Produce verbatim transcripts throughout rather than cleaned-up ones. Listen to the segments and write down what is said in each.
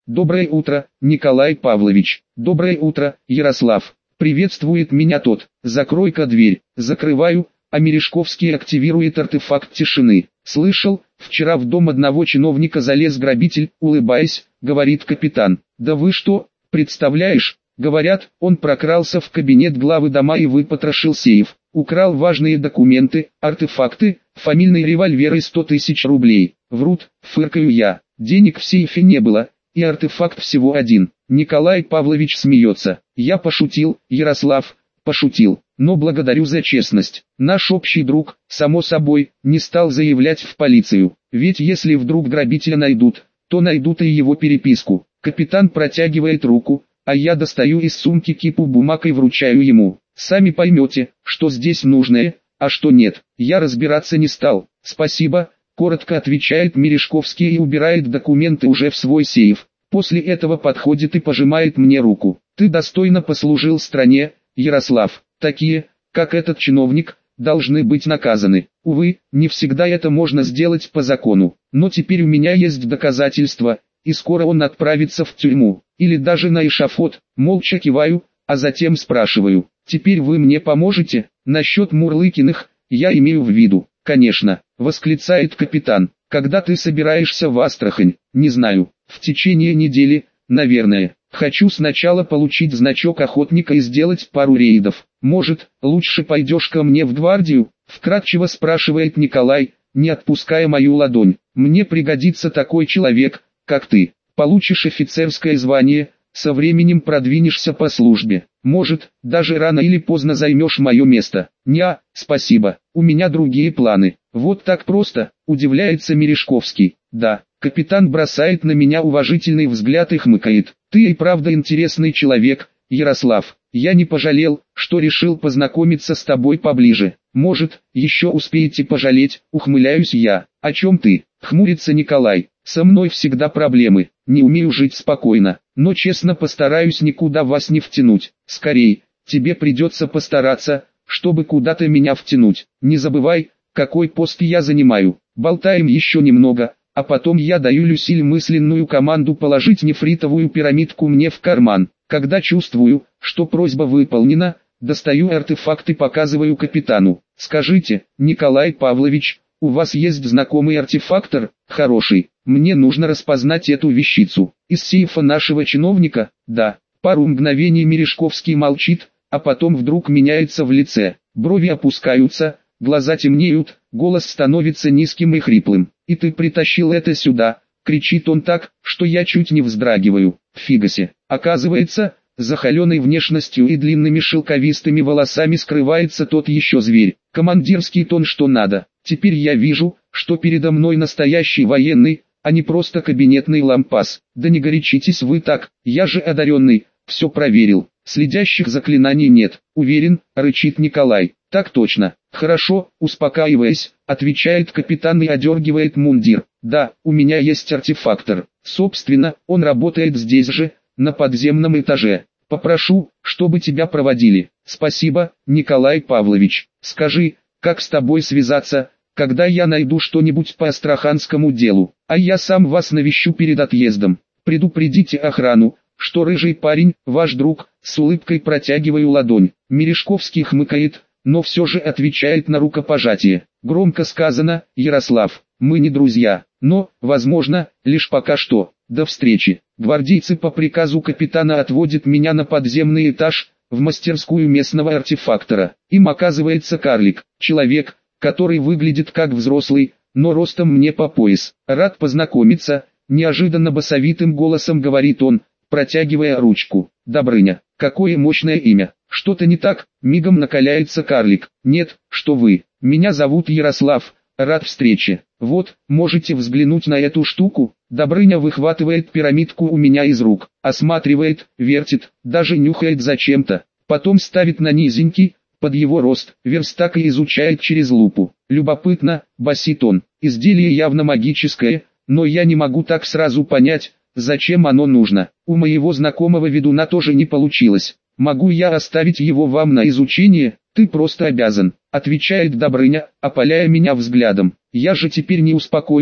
Доброе утро, Николай Павлович. Доброе утро, Ярослав. Приветствует меня тот. Закрой-ка дверь. Закрываю, а Мережковский активирует артефакт тишины. Слышал, вчера в дом одного чиновника залез грабитель, улыбаясь, говорит капитан. Да вы что, представляешь? Говорят, он прокрался в кабинет главы дома и выпотрошил сейф. Украл важные документы, артефакты, фамильный револьвер и сто тысяч рублей. Врут, фыркаю я. Денег в сейфе не было, и артефакт всего один. Николай Павлович смеется. Я пошутил, Ярослав, пошутил. Но благодарю за честность. Наш общий друг, само собой, не стал заявлять в полицию. Ведь если вдруг грабителя найдут, то найдут и его переписку. Капитан протягивает руку, а я достаю из сумки кипу бумаг и вручаю ему. Сами поймете, что здесь нужное, а что нет. Я разбираться не стал. Спасибо, коротко отвечает Мережковский и убирает документы уже в свой сейф. После этого подходит и пожимает мне руку. Ты достойно послужил стране, Ярослав. Такие, как этот чиновник, должны быть наказаны. Увы, не всегда это можно сделать по закону. Но теперь у меня есть доказательства, и скоро он отправится в тюрьму, или даже на эшафот. Молча киваю, а затем спрашиваю. Теперь вы мне поможете? Насчет Мурлыкиных, я имею в виду. Конечно, восклицает капитан. Когда ты собираешься в Астрахань? Не знаю. В течение недели, наверное. Хочу сначала получить значок охотника и сделать пару рейдов. Может, лучше пойдешь ко мне в гвардию? Вкратчиво спрашивает Николай, не отпуская мою ладонь. Мне пригодится такой человек, как ты. Получишь офицерское звание, со временем продвинешься по службе. Может, даже рано или поздно займешь мое место. Ня, спасибо, у меня другие планы. Вот так просто, удивляется Мережковский. Да, капитан бросает на меня уважительный взгляд и хмыкает. Ты и правда интересный человек, Ярослав. Я не пожалел, что решил познакомиться с тобой поближе. Может, еще успеете пожалеть, ухмыляюсь я. О чем ты? Хмурится Николай. Со мной всегда проблемы, не умею жить спокойно, но честно постараюсь никуда вас не втянуть. Скорей, тебе придется постараться, чтобы куда-то меня втянуть. Не забывай, какой пост я занимаю. Болтаем еще немного, а потом я даю Люсиль мысленную команду положить нефритовую пирамидку мне в карман. Когда чувствую, что просьба выполнена, достаю артефакт и показываю капитану. Скажите, Николай Павлович, у вас есть знакомый артефактор? Хороший. Мне нужно распознать эту вещицу. Из сейфа нашего чиновника? Да. Пару мгновений Мережковский молчит, а потом вдруг меняется в лице. Брови опускаются, глаза темнеют, голос становится низким и хриплым. И ты притащил это сюда? Кричит он так, что я чуть не вздрагиваю. Фигасе. Оказывается, за холеной внешностью и длинными шелковистыми волосами скрывается тот еще зверь. Командирский тон что надо. Теперь я вижу, что передо мной настоящий военный, а не просто кабинетный лампас. Да не горячитесь вы так, я же одаренный, все проверил. Следящих заклинаний нет, уверен, рычит Николай. Так точно. Хорошо, успокаиваясь, отвечает капитан и одергивает мундир. Да, у меня есть артефактор. Собственно, он работает здесь же, на подземном этаже. Попрошу, чтобы тебя проводили. Спасибо, Николай Павлович. Скажи, как с тобой связаться, когда я найду что-нибудь по астраханскому делу, а я сам вас навещу перед отъездом. Предупредите охрану, что рыжий парень, ваш друг, с улыбкой протягиваю ладонь. Мережковский хмыкает, но все же отвечает на рукопожатие. Громко сказано, Ярослав, мы не друзья, но, возможно, лишь пока что. До встречи. Гвардейцы по приказу капитана отводят меня на подземный этаж, в мастерскую местного артефактора. Им оказывается карлик, человек, который выглядит как взрослый, но ростом мне по пояс. Рад познакомиться, неожиданно басовитым голосом говорит он, протягивая ручку. Добрыня, какое мощное имя. Что-то не так? Мигом накаляется карлик. Нет, что вы. Меня зовут Ярослав, рад встрече. Вот, можете взглянуть на эту штуку. Добрыня выхватывает пирамидку у меня из рук, осматривает, вертит, даже нюхает зачем-то. Потом ставит на низенький, под его рост, верстак и изучает через лупу. Любопытно, басит он. Изделие явно магическое, но я не могу так сразу понять, зачем оно нужно. У моего знакомого ведуна тоже не получилось. Могу я оставить его вам на изучение? Ты просто обязан, отвечает Добрыня, опаляя меня взглядом. Я же теперь не успокоюсь,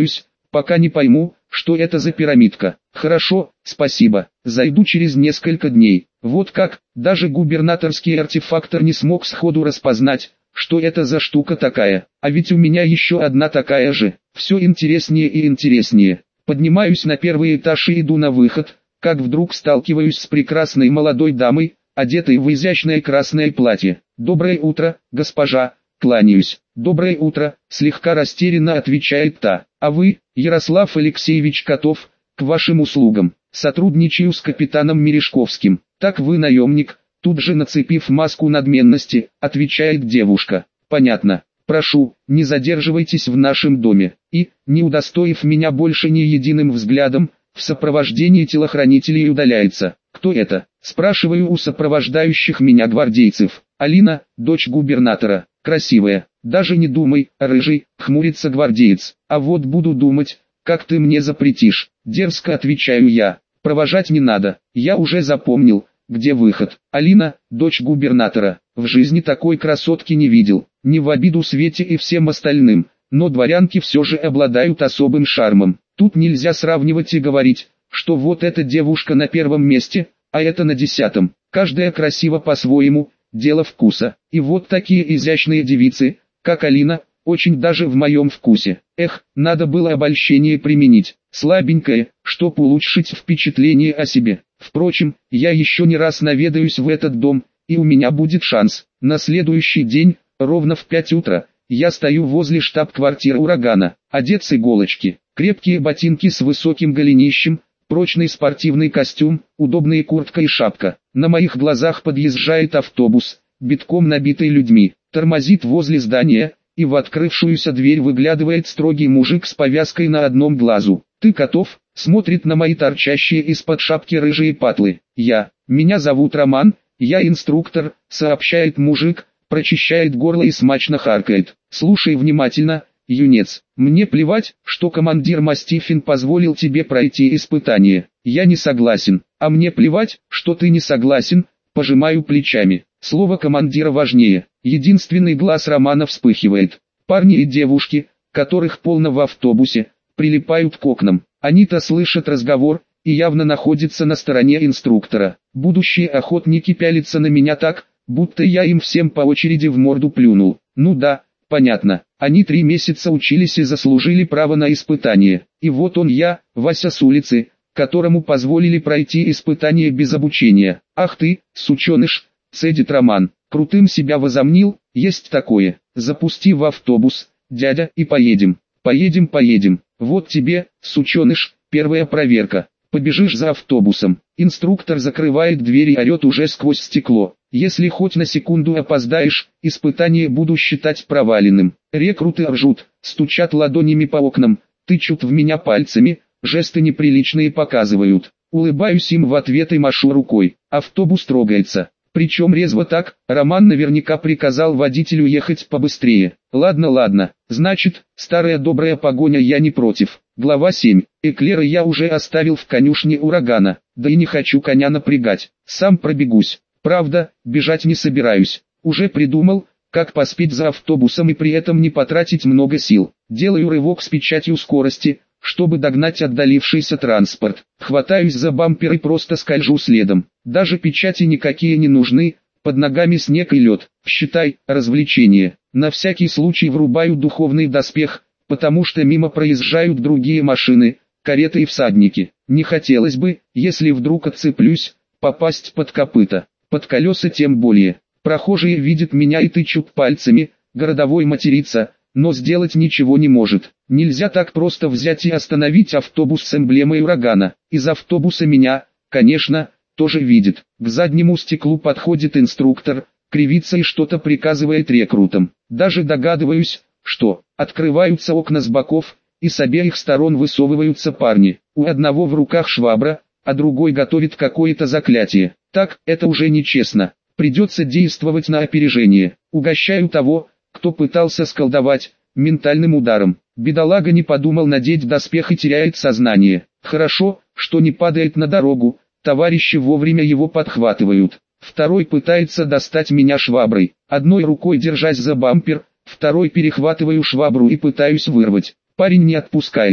Пока не пойму, что это за пирамидка. Хорошо, спасибо, зайду через несколько дней. Вот как, даже губернаторский артефактор не смог сходу распознать, что это за штука такая. А ведь у меня еще одна такая же. Все интереснее и интереснее. Поднимаюсь на первый этаж и иду на выход, как вдруг сталкиваюсь с прекрасной молодой дамой, одетой в изящное красное платье. «Доброе утро, госпожа», кланяюсь. «Доброе утро», слегка растерянно отвечает та. «А вы, Ярослав Алексеевич Котов, к вашим услугам. Сотрудничаю с капитаном Мережковским». «Так вы наемник», тут же нацепив маску надменности, отвечает девушка. «Понятно. Прошу, не задерживайтесь в нашем доме». И, не удостоив меня больше ни единым взглядом, в сопровождении телохранителей удаляется. «Кто это?» – спрашиваю у сопровождающих меня гвардейцев. «Алина, дочь губернатора, красивая». «Даже не думай, рыжий», – хмурится гвардеец. «А вот буду думать, как ты мне запретишь». Дерзко отвечаю я. «Провожать не надо, я уже запомнил, где выход». «Алина, дочь губернатора, в жизни такой красотки не видел». Не в обиду Свете и всем остальным, но дворянки все же обладают особым шармом. Тут нельзя сравнивать и говорить, что вот эта девушка на первом месте, а это на десятом. Каждая красива по-своему, дело вкуса. И вот такие изящные девицы, как Алина, очень даже в моем вкусе. Эх, надо было обольщение применить, слабенькое, чтоб улучшить впечатление о себе. Впрочем, я еще не раз наведаюсь в этот дом, и у меня будет шанс. На следующий день, ровно в пять утра, я стою возле штаб-квартиры «Урагана», одет с иголочки, крепкие ботинки с высоким голенищем, прочный спортивный костюм, удобная куртка и шапка. На моих глазах подъезжает автобус, битком набитый людьми, тормозит возле здания, и в открывшуюся дверь выглядывает строгий мужик с повязкой на одном глазу. «Ты, Котов?» — смотрит на мои торчащие из-под шапки рыжие патлы. «Я. Меня зовут Роман, я инструктор», — сообщает мужик, прочищает горло и смачно харкает. «Слушай внимательно, юнец, мне плевать, что командир Мастифин позволил тебе пройти испытание. Я не согласен. А мне плевать, что ты не согласен», пожимаю плечами. Слово командира важнее. Единственный глаз Романа вспыхивает. Парни и девушки, которых полно в автобусе, прилипают к окнам. Они-то слышат разговор и явно находятся на стороне инструктора. Будущие охотники пялятся на меня так, будто я им всем по очереди в морду плюнул. Ну да, понятно. Они три месяца учились и заслужили право на испытание. И вот он я, Вася с улицы, которому позволили пройти испытание без обучения. «Ах ты, сученыш!» — цедит Роман. «Крутым себя возомнил, есть такое. Запусти в автобус, дядя, и поедем. Поедем, поедем. Вот тебе, сученыш, первая проверка. Побежишь за автобусом». Инструктор закрывает дверь и орет уже сквозь стекло. «Если хоть на секунду опоздаешь, испытание буду считать проваленным». Рекруты ржут, стучат ладонями по окнам, тычут в меня пальцами, жесты неприличные показывают. Улыбаюсь им в ответ и машу рукой. Автобус трогается. Причем резво так, Роман наверняка приказал водителю ехать побыстрее. Ладно, ладно, значит, старая добрая погоня, я не против. Глава семь. Эклера я уже оставил в конюшне «Урагана», да и не хочу коня напрягать. Сам пробегусь. Правда, бежать не собираюсь. Уже придумал, как поспеть за автобусом и при этом не потратить много сил. Делаю рывок с печатью скорости, чтобы догнать отдалившийся транспорт. Хватаюсь за бампер и просто скольжу следом. Даже печати никакие не нужны, под ногами снег и лед. Считай, развлечение. На всякий случай врубаю духовный доспех, потому что мимо проезжают другие машины, кареты и всадники. Не хотелось бы, если вдруг отцеплюсь, попасть под копыта. Под колеса тем более. Прохожие видят меня и тычут пальцами, городовой матерится, но сделать ничего не может. Нельзя так просто взять и остановить автобус с эмблемой «Урагана». Из автобуса меня, конечно, тоже видит. К заднему стеклу подходит инструктор, кривится и что-то приказывает рекрутам. Даже догадываюсь, что открываются окна с боков, и с обеих сторон высовываются парни. У одного в руках швабра, а другой готовит какое-то заклятие. Так, это уже нечестно. Придется действовать на опережение. Угощаю того, кто пытался сколдовать, ментальным ударом. Бедолага не подумал надеть доспех и теряет сознание. Хорошо, что не падает на дорогу, товарищи вовремя его подхватывают. Второй пытается достать меня шваброй. Одной рукой держась за бампер, второй перехватываю швабру и пытаюсь вырвать. Парень не отпускает.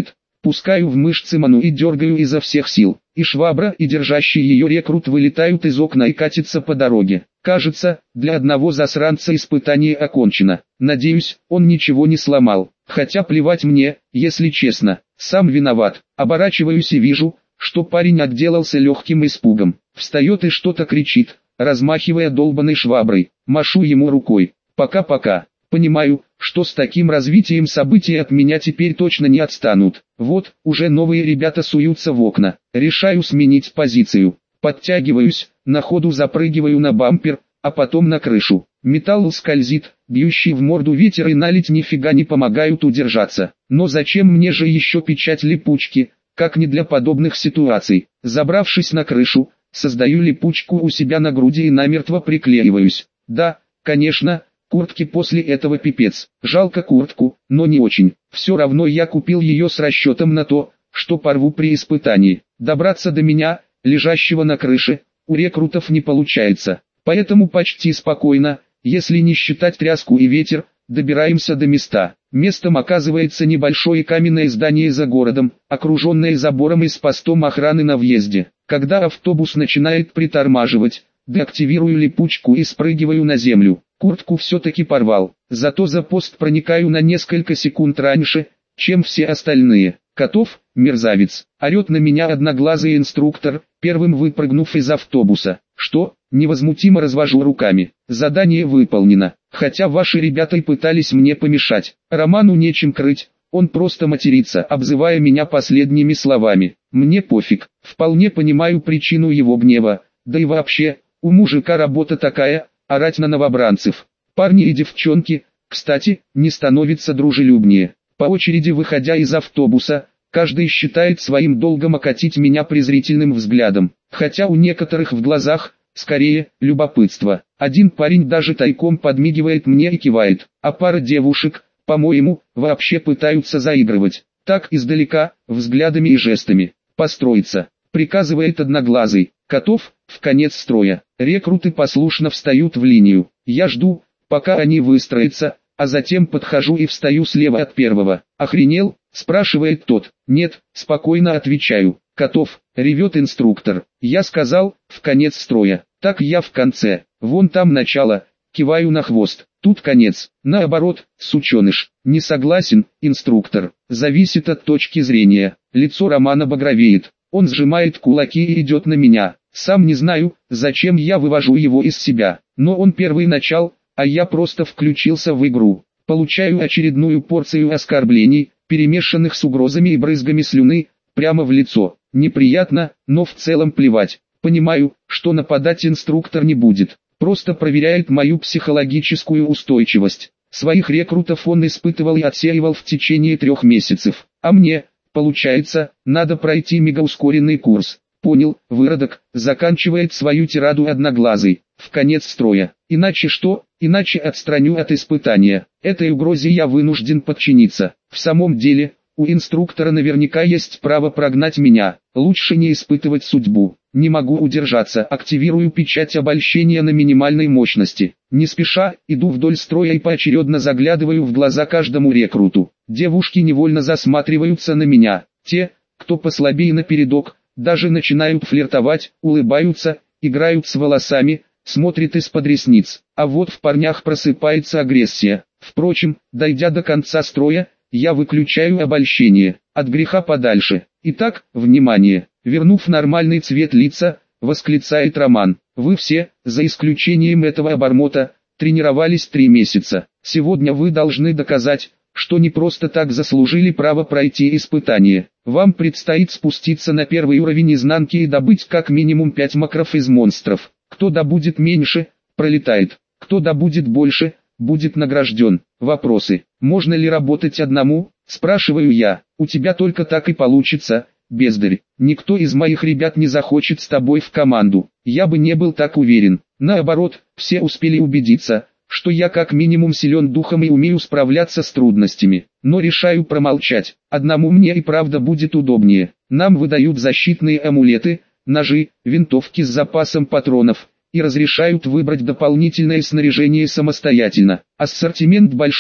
Пускаю в мышцы ману и дергаю изо всех сил. И швабра, и держащий ее рекрут вылетают из окна и катятся по дороге. Кажется, для одного засранца испытание окончено. Надеюсь, он ничего не сломал. Хотя плевать мне, если честно. Сам виноват. Оборачиваюсь и вижу, что парень отделался легким испугом. Встает и что-то кричит, размахивая долбаной шваброй. Машу ему рукой. Пока-пока. Понимаю, что с таким развитием событий от меня теперь точно не отстанут. Вот, уже новые ребята суются в окна. Решаю сменить позицию. Подтягиваюсь, на ходу запрыгиваю на бампер, а потом на крышу. Металл скользит, бьющий в морду ветер и наледь нифига не помогают удержаться. Но зачем мне же еще печать липучки, как не для подобных ситуаций? Забравшись на крышу, создаю липучку у себя на груди и намертво приклеиваюсь. Да, конечно, куртки после этого пипец. Жалко куртку, но не очень. Все равно я купил ее с расчетом на то, что порву при испытании. Добраться до меня, лежащего на крыше, у рекрутов не получается. Поэтому почти спокойно, если не считать тряску и ветер, добираемся до места. Местом оказывается небольшое каменное здание за городом, окруженное забором и с постом охраны на въезде. Когда автобус начинает притормаживать, деактивирую липучку и спрыгиваю на землю. Куртку все-таки порвал, зато за пост проникаю на несколько секунд раньше, чем все остальные. Котов, мерзавец, орет на меня одноглазый инструктор, первым выпрыгнув из автобуса. Что? Невозмутимо развожу руками. Задание выполнено, хотя ваши ребята и пытались мне помешать. Роману нечем крыть, он просто матерится, обзывая меня последними словами. Мне пофиг, вполне понимаю причину его гнева, да и вообще, у мужика работа такая, орать на новобранцев. Парни и девчонки, кстати, не становятся дружелюбнее. По очереди выходя из автобуса, каждый считает своим долгом окатить меня презрительным взглядом, хотя у некоторых в глазах, скорее, любопытство. Один парень даже тайком подмигивает мне и кивает, а пара девушек, по-моему, вообще пытаются заигрывать. Так издалека, взглядами и жестами. «Построиться», приказывает одноглазый. Котов, в конец строя. Рекруты послушно встают в линию. Я жду, пока они выстроятся, а затем подхожу и встаю слева от первого. «Охренел?» – спрашивает тот. «Нет», спокойно отвечаю. «Котов», ревет инструктор. «Я сказал, в конец строя». «Так я в конце. Вон там начало». Киваю на хвост. «Тут конец». «Наоборот, сученыш». «Не согласен, инструктор». «Зависит от точки зрения». Лицо Романа багровеет. Он сжимает кулаки и идет на меня. Сам не знаю, зачем я вывожу его из себя. Но он первый начал, а я просто включился в игру. Получаю очередную порцию оскорблений, перемешанных с угрозами и брызгами слюны, прямо в лицо. Неприятно, но в целом плевать. Понимаю, что нападать инструктор не будет. Просто проверяет мою психологическую устойчивость. Своих рекрутов он испытывал и отсеивал в течение трех месяцев. А мне, получается, надо пройти мегаускоренный курс. Понял, выродок, заканчивает свою тираду одноглазый. В конец строя. Иначе что? Иначе отстраню от испытания. Этой угрозе я вынужден подчиниться. В самом деле, у инструктора наверняка есть право прогнать меня. Лучше не испытывать судьбу. Не могу удержаться, активирую печать обольщения на минимальной мощности. Не спеша, иду вдоль строя и поочередно заглядываю в глаза каждому рекруту. Девушки невольно засматриваются на меня. Те, кто послабее напередок, даже начинают флиртовать, улыбаются, играют с волосами, смотрят из-под ресниц. А вот в парнях просыпается агрессия. Впрочем, дойдя до конца строя, я выключаю обольщение. От греха подальше. Итак, внимание. Вернув нормальный цвет лица, восклицает Роман. Вы все, за исключением этого обормота, тренировались три месяца. Сегодня вы должны доказать, что не просто так заслужили право пройти испытание. Вам предстоит спуститься на первый уровень изнанки и добыть как минимум пять макров из монстров. Кто добудет меньше, пролетает. Кто добудет больше, будет награжден. Вопросы. Можно ли работать одному? Спрашиваю я. У тебя только так и получится, бездарь. Никто из моих ребят не захочет с тобой в команду. Я бы не был так уверен. Наоборот, все успели убедиться, что я как минимум силен духом и умею справляться с трудностями. Но решаю промолчать. Одному мне и правда будет удобнее. Нам выдают защитные амулеты, ножи, винтовки с запасом патронов, и разрешают выбрать дополнительное снаряжение самостоятельно. Ассортимент большой,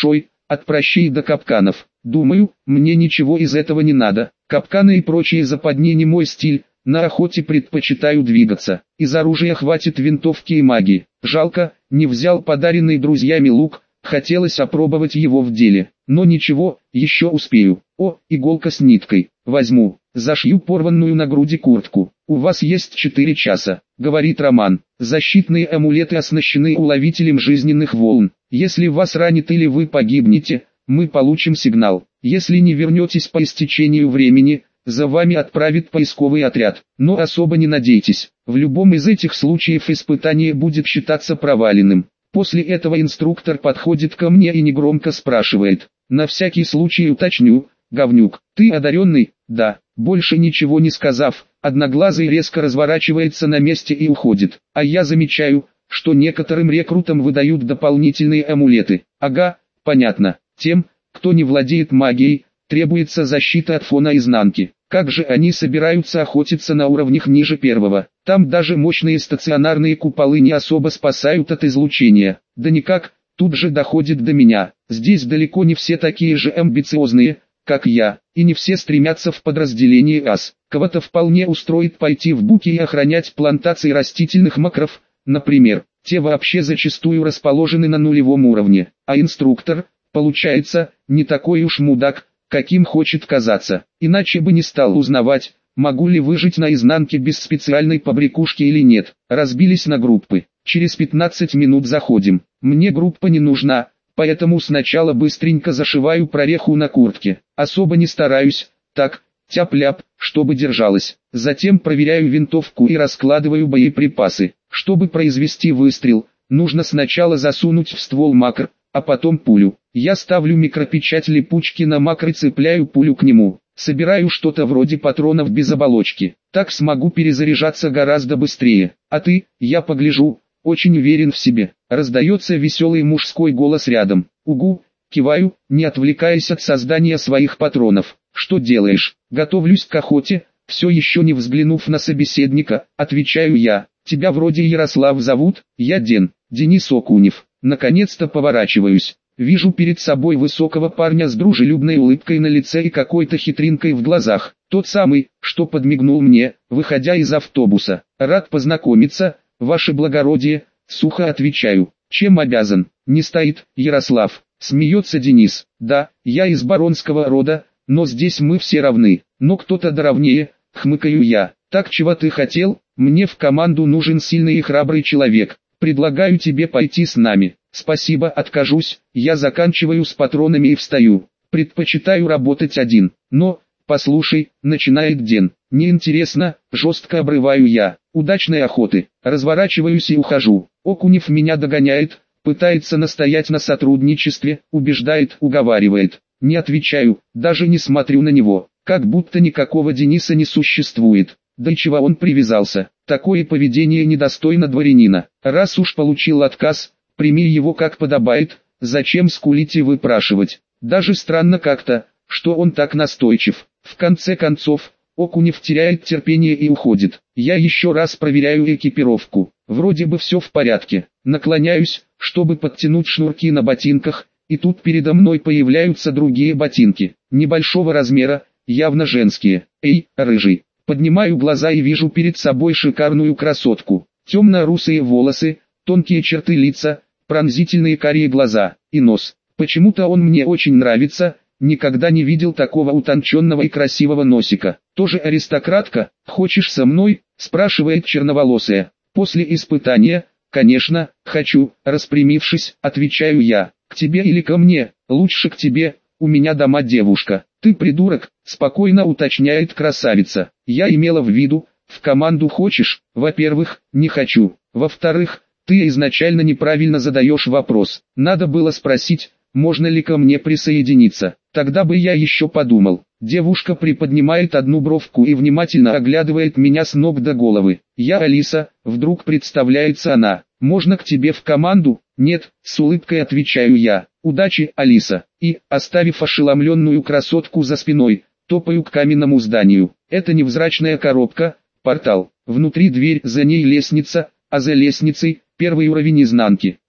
от прощей до капканов. Думаю, мне ничего из этого не надо. Капканы и прочие западни не мой стиль. На охоте предпочитаю двигаться. Из оружия хватит винтовки и магии. Жалко, не взял подаренный друзьями лук. Хотелось опробовать его в деле. Но ничего, еще успею. О, иголка с ниткой. Возьму. Зашью порванную на груди куртку. У вас есть четыре часа, говорит Роман. Защитные амулеты оснащены уловителем жизненных волн. Если вас ранит или вы погибнете, мы получим сигнал. Если не вернетесь по истечению времени, за вами отправит поисковый отряд. Но особо не надейтесь. В любом из этих случаев испытание будет считаться проваленным. После этого инструктор подходит ко мне и негромко спрашивает. На всякий случай уточню, говнюк, ты одаренный? Да. Больше ничего не сказав, Одноглазый резко разворачивается на месте и уходит. А я замечаю, что некоторым рекрутам выдают дополнительные амулеты. Ага, понятно. Тем, кто не владеет магией, требуется защита от фона изнанки. Как же они собираются охотиться на уровнях ниже первого? Там даже мощные стационарные куполы не особо спасают от излучения. Да никак, тут же доходит до меня. Здесь далеко не все такие же амбициозные, как я, и не все стремятся в подразделение ас. Кого-то вполне устроит пойти в буки и охранять плантации растительных макров, например. Те вообще зачастую расположены на нулевом уровне. А инструктор, получается, не такой уж мудак, каким хочет казаться. Иначе бы не стал узнавать, могу ли выжить на изнанке без специальной побрякушки или нет. Разбились на группы. Через пятнадцать минут заходим. Мне группа не нужна, поэтому сначала быстренько зашиваю прореху на куртке. Особо не стараюсь, так, тяп-ляп, чтобы держалась. Затем проверяю винтовку и раскладываю боеприпасы. Чтобы произвести выстрел, нужно сначала засунуть в ствол макр, а потом пулю. Я ставлю микропечать липучки на макр и цепляю пулю к нему. Собираю что-то вроде патронов без оболочки. Так смогу перезаряжаться гораздо быстрее. А ты, я погляжу, очень уверен в себе. Раздается веселый мужской голос рядом. Угу, киваю, не отвлекаясь от создания своих патронов. Что делаешь? Готовлюсь к охоте. Все еще не взглянув на собеседника, отвечаю я. Тебя вроде Ярослав зовут? Я Ден, Денис Окунев. Наконец-то поворачиваюсь. Вижу перед собой высокого парня с дружелюбной улыбкой на лице и какой-то хитринкой в глазах. Тот самый, что подмигнул мне, выходя из автобуса. Рад познакомиться, ваше благородие, сухо отвечаю. Чем обязан? Не стоит, Ярослав. Смеется Денис. Да, я из баронского рода, но здесь мы все равны. Но кто-то доравнее, хмыкаю я. Так чего ты хотел? Мне в команду нужен сильный и храбрый человек. Предлагаю тебе пойти с нами. Спасибо, откажусь. Я заканчиваю с патронами и встаю. Предпочитаю работать один. Но, послушай, начинает Ден. Неинтересно, жестко обрываю я. Удачной охоты. Разворачиваюсь и ухожу. Окунев меня догоняет, пытается настоять на сотрудничестве, убеждает, уговаривает. Не отвечаю, даже не смотрю на него. Как будто никакого Дениса не существует. Да и чего он привязался? Такое поведение недостойно дворянина. Раз уж получил отказ, прими его как подобает, зачем скулить и выпрашивать? Даже странно как-то, что он так настойчив. В конце концов, Окунев теряет терпение и уходит. Я еще раз проверяю экипировку. Вроде бы все в порядке. Наклоняюсь, чтобы подтянуть шнурки на ботинках, и тут передо мной появляются другие ботинки. Небольшого размера, явно женские. Эй, рыжий. Поднимаю глаза и вижу перед собой шикарную красотку. Темно-русые волосы, тонкие черты лица, пронзительные карие глаза и нос. Почему-то он мне очень нравится, никогда не видел такого утонченного и красивого носика. Тоже аристократка? Хочешь со мной? Спрашивает черноволосая. После испытания, конечно, хочу, распрямившись, отвечаю я. К тебе или ко мне? Лучше к тебе, у меня дома девушка. Ты придурок, спокойно уточняет красавица. Я имела в виду, в команду хочешь? Во-первых, не хочу. Во-вторых, ты изначально неправильно задаешь вопрос. Надо было спросить, можно ли ко мне присоединиться. Тогда бы я еще подумал. Девушка приподнимает одну бровку и внимательно оглядывает меня с ног до головы. Я Алиса, вдруг представляется она. Можно к тебе в команду? Нет, с улыбкой отвечаю я. Удачи, Алиса. И, оставив ошеломленную красотку за спиной, топаю к каменному зданию. Это невзрачная коробка, портал. Внутри дверь, за ней лестница, а за лестницей, первый уровень изнанки.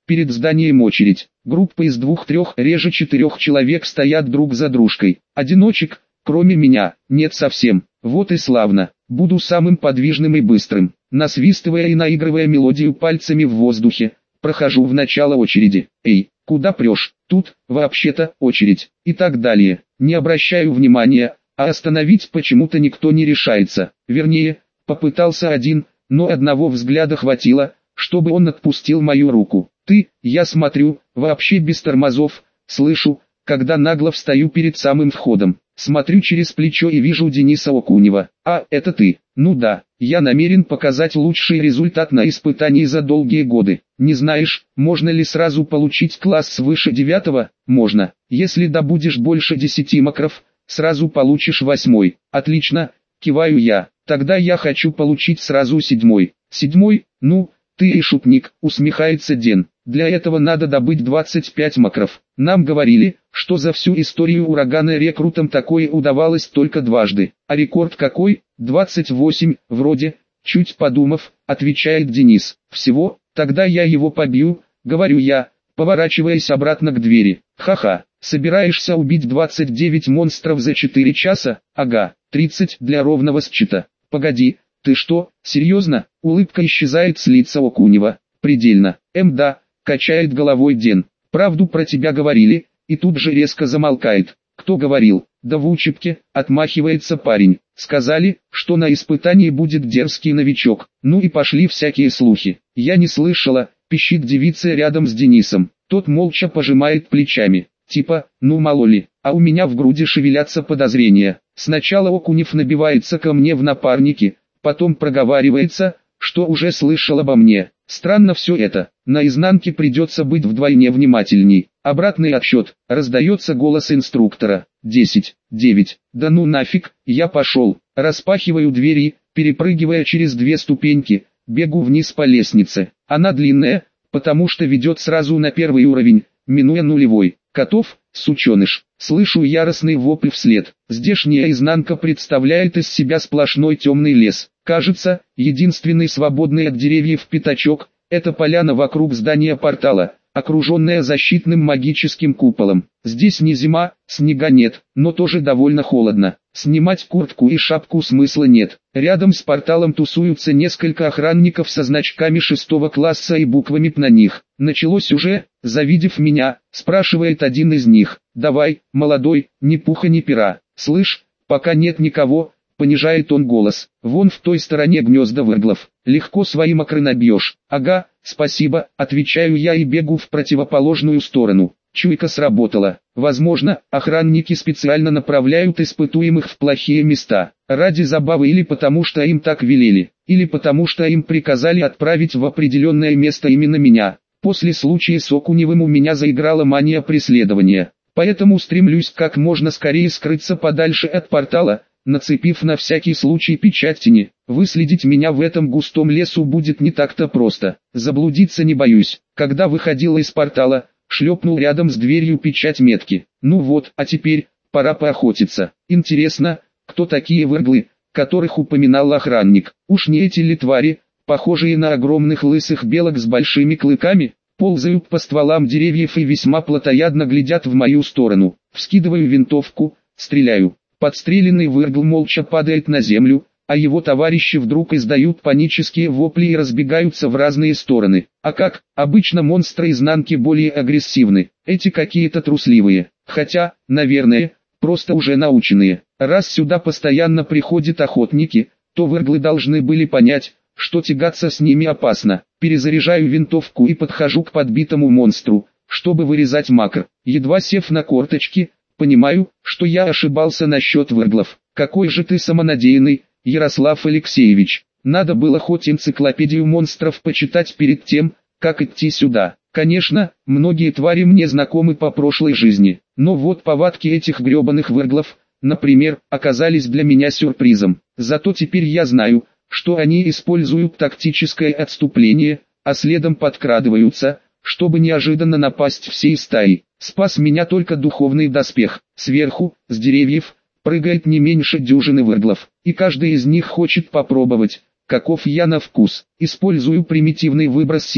перед зданием очередь. Группа из двух-трех, реже четырех человек стоят друг за дружкой. Одиночек, кроме меня, нет совсем. Вот и славно. Буду самым подвижным и быстрым. Насвистывая и наигрывая мелодию пальцами в воздухе, прохожу в начало очереди. Эй, куда прешь? Тут, вообще-то, очередь. И так далее. Не обращаю внимания, а остановить почему-то никто не решается. Вернее, попытался один, но одного взгляда хватило, чтобы он отпустил мою руку. Ты, я смотрю, вообще без тормозов, слышу, когда нагло встаю перед самым входом. Смотрю через плечо и вижу Дениса Окунева. А, это ты? Ну да, я намерен показать лучший результат на испытании за долгие годы. Не знаешь, можно ли сразу получить класс свыше девятого? Можно. Если добудешь больше десяти макров, сразу получишь восьмой. Отлично, киваю я. Тогда я хочу получить сразу седьмой. Седьмой? Ну, ты и шутник, усмехается Ден. Для этого надо добыть двадцать пять макров. Нам говорили, что за всю историю урагана рекрутам такое удавалось только дважды. А рекорд какой? двадцать восемь, вроде. Чуть подумав, отвечает Денис. Всего? Тогда я его побью, говорю я, поворачиваясь обратно к двери. Ха-ха, собираешься убить двадцать девять монстров за четыре часа? Ага, тридцать для ровного счета. Погоди, ты что, серьезно? Улыбка исчезает с лица Окунева. Предельно. Эм да, качает головой Ден. Правду про тебя говорили, и тут же резко замолкает. Кто говорил? Да в учебке, отмахивается парень. Сказали, что на испытании будет дерзкий новичок. Ну и пошли всякие слухи. Я не слышала, пищит девица рядом с Денисом. Тот молча пожимает плечами. Типа, ну мало ли, а у меня в груди шевелятся подозрения. Сначала Окунев набивается ко мне в напарники, потом проговаривается, что уже слышал обо мне. Странно все это. На изнанке придется быть вдвойне внимательней. Обратный отсчет. Раздается голос инструктора. Десять, девять. Да ну нафиг, я пошел. Распахиваю двери, перепрыгивая через две ступеньки, бегу вниз по лестнице. Она длинная, потому что ведет сразу на первый уровень, минуя нулевой. Котов, сученыш. Слышу яростный вопль вслед. Здешняя изнанка представляет из себя сплошной темный лес. Кажется, единственный свободный от деревьев пятачок – это поляна вокруг здания портала, окруженная защитным магическим куполом. Здесь не зима, снега нет, но тоже довольно холодно. Снимать куртку и шапку смысла нет. Рядом с порталом тусуются несколько охранников со значками шестого класса и буквами П на них. Началось уже, завидев меня, спрашивает один из них. Давай, молодой, ни пуха ни пера. Слышь, пока нет никого, понижает он голос. Вон в той стороне гнезда вырглов. Легко свои макры набьешь. Ага, спасибо, отвечаю я и бегу в противоположную сторону. Чуйка сработала. Возможно, охранники специально направляют испытуемых в плохие места. Ради забавы или потому что им так велели. Или потому что им приказали отправить в определенное место именно меня. После случая с Окуневым у меня заиграла мания преследования. Поэтому стремлюсь как можно скорее скрыться подальше от портала, нацепив на всякий случай печать тени. Выследить меня в этом густом лесу будет не так-то просто. Заблудиться не боюсь. Когда выходила из портала, шлепнул рядом с дверью печать метки. Ну вот, а теперь, пора поохотиться. Интересно, кто такие вырглы, которых упоминал охранник? Уж не эти ли твари, похожие на огромных лысых белок с большими клыками? Ползают по стволам деревьев и весьма плотоядно глядят в мою сторону. Вскидываю винтовку, стреляю. Подстреленный выргл молча падает на землю, а его товарищи вдруг издают панические вопли и разбегаются в разные стороны. А как, обычно монстры изнанки более агрессивны, эти какие-то трусливые. Хотя, наверное, просто уже наученные. Раз сюда постоянно приходят охотники, то вырглы должны были понять, что тягаться с ними опасно. Перезаряжаю винтовку и подхожу к подбитому монстру, чтобы вырезать макр. Едва сев на корточки, понимаю, что я ошибался насчет вырглов. Какой же ты самонадеянный, Ярослав Алексеевич. Надо было хоть энциклопедию монстров почитать перед тем, как идти сюда. Конечно, многие твари мне знакомы по прошлой жизни, но вот повадки этих гребаных вырглов, например, оказались для меня сюрпризом. Зато теперь я знаю, что они используют тактическое отступление, а следом подкрадываются, чтобы неожиданно напасть всей стаей. Спас меня только духовный доспех. Сверху, с деревьев, прыгает не меньше дюжины вырглов, и каждый из них хочет попробовать, каков я на вкус. Использую примитивный выброс силы,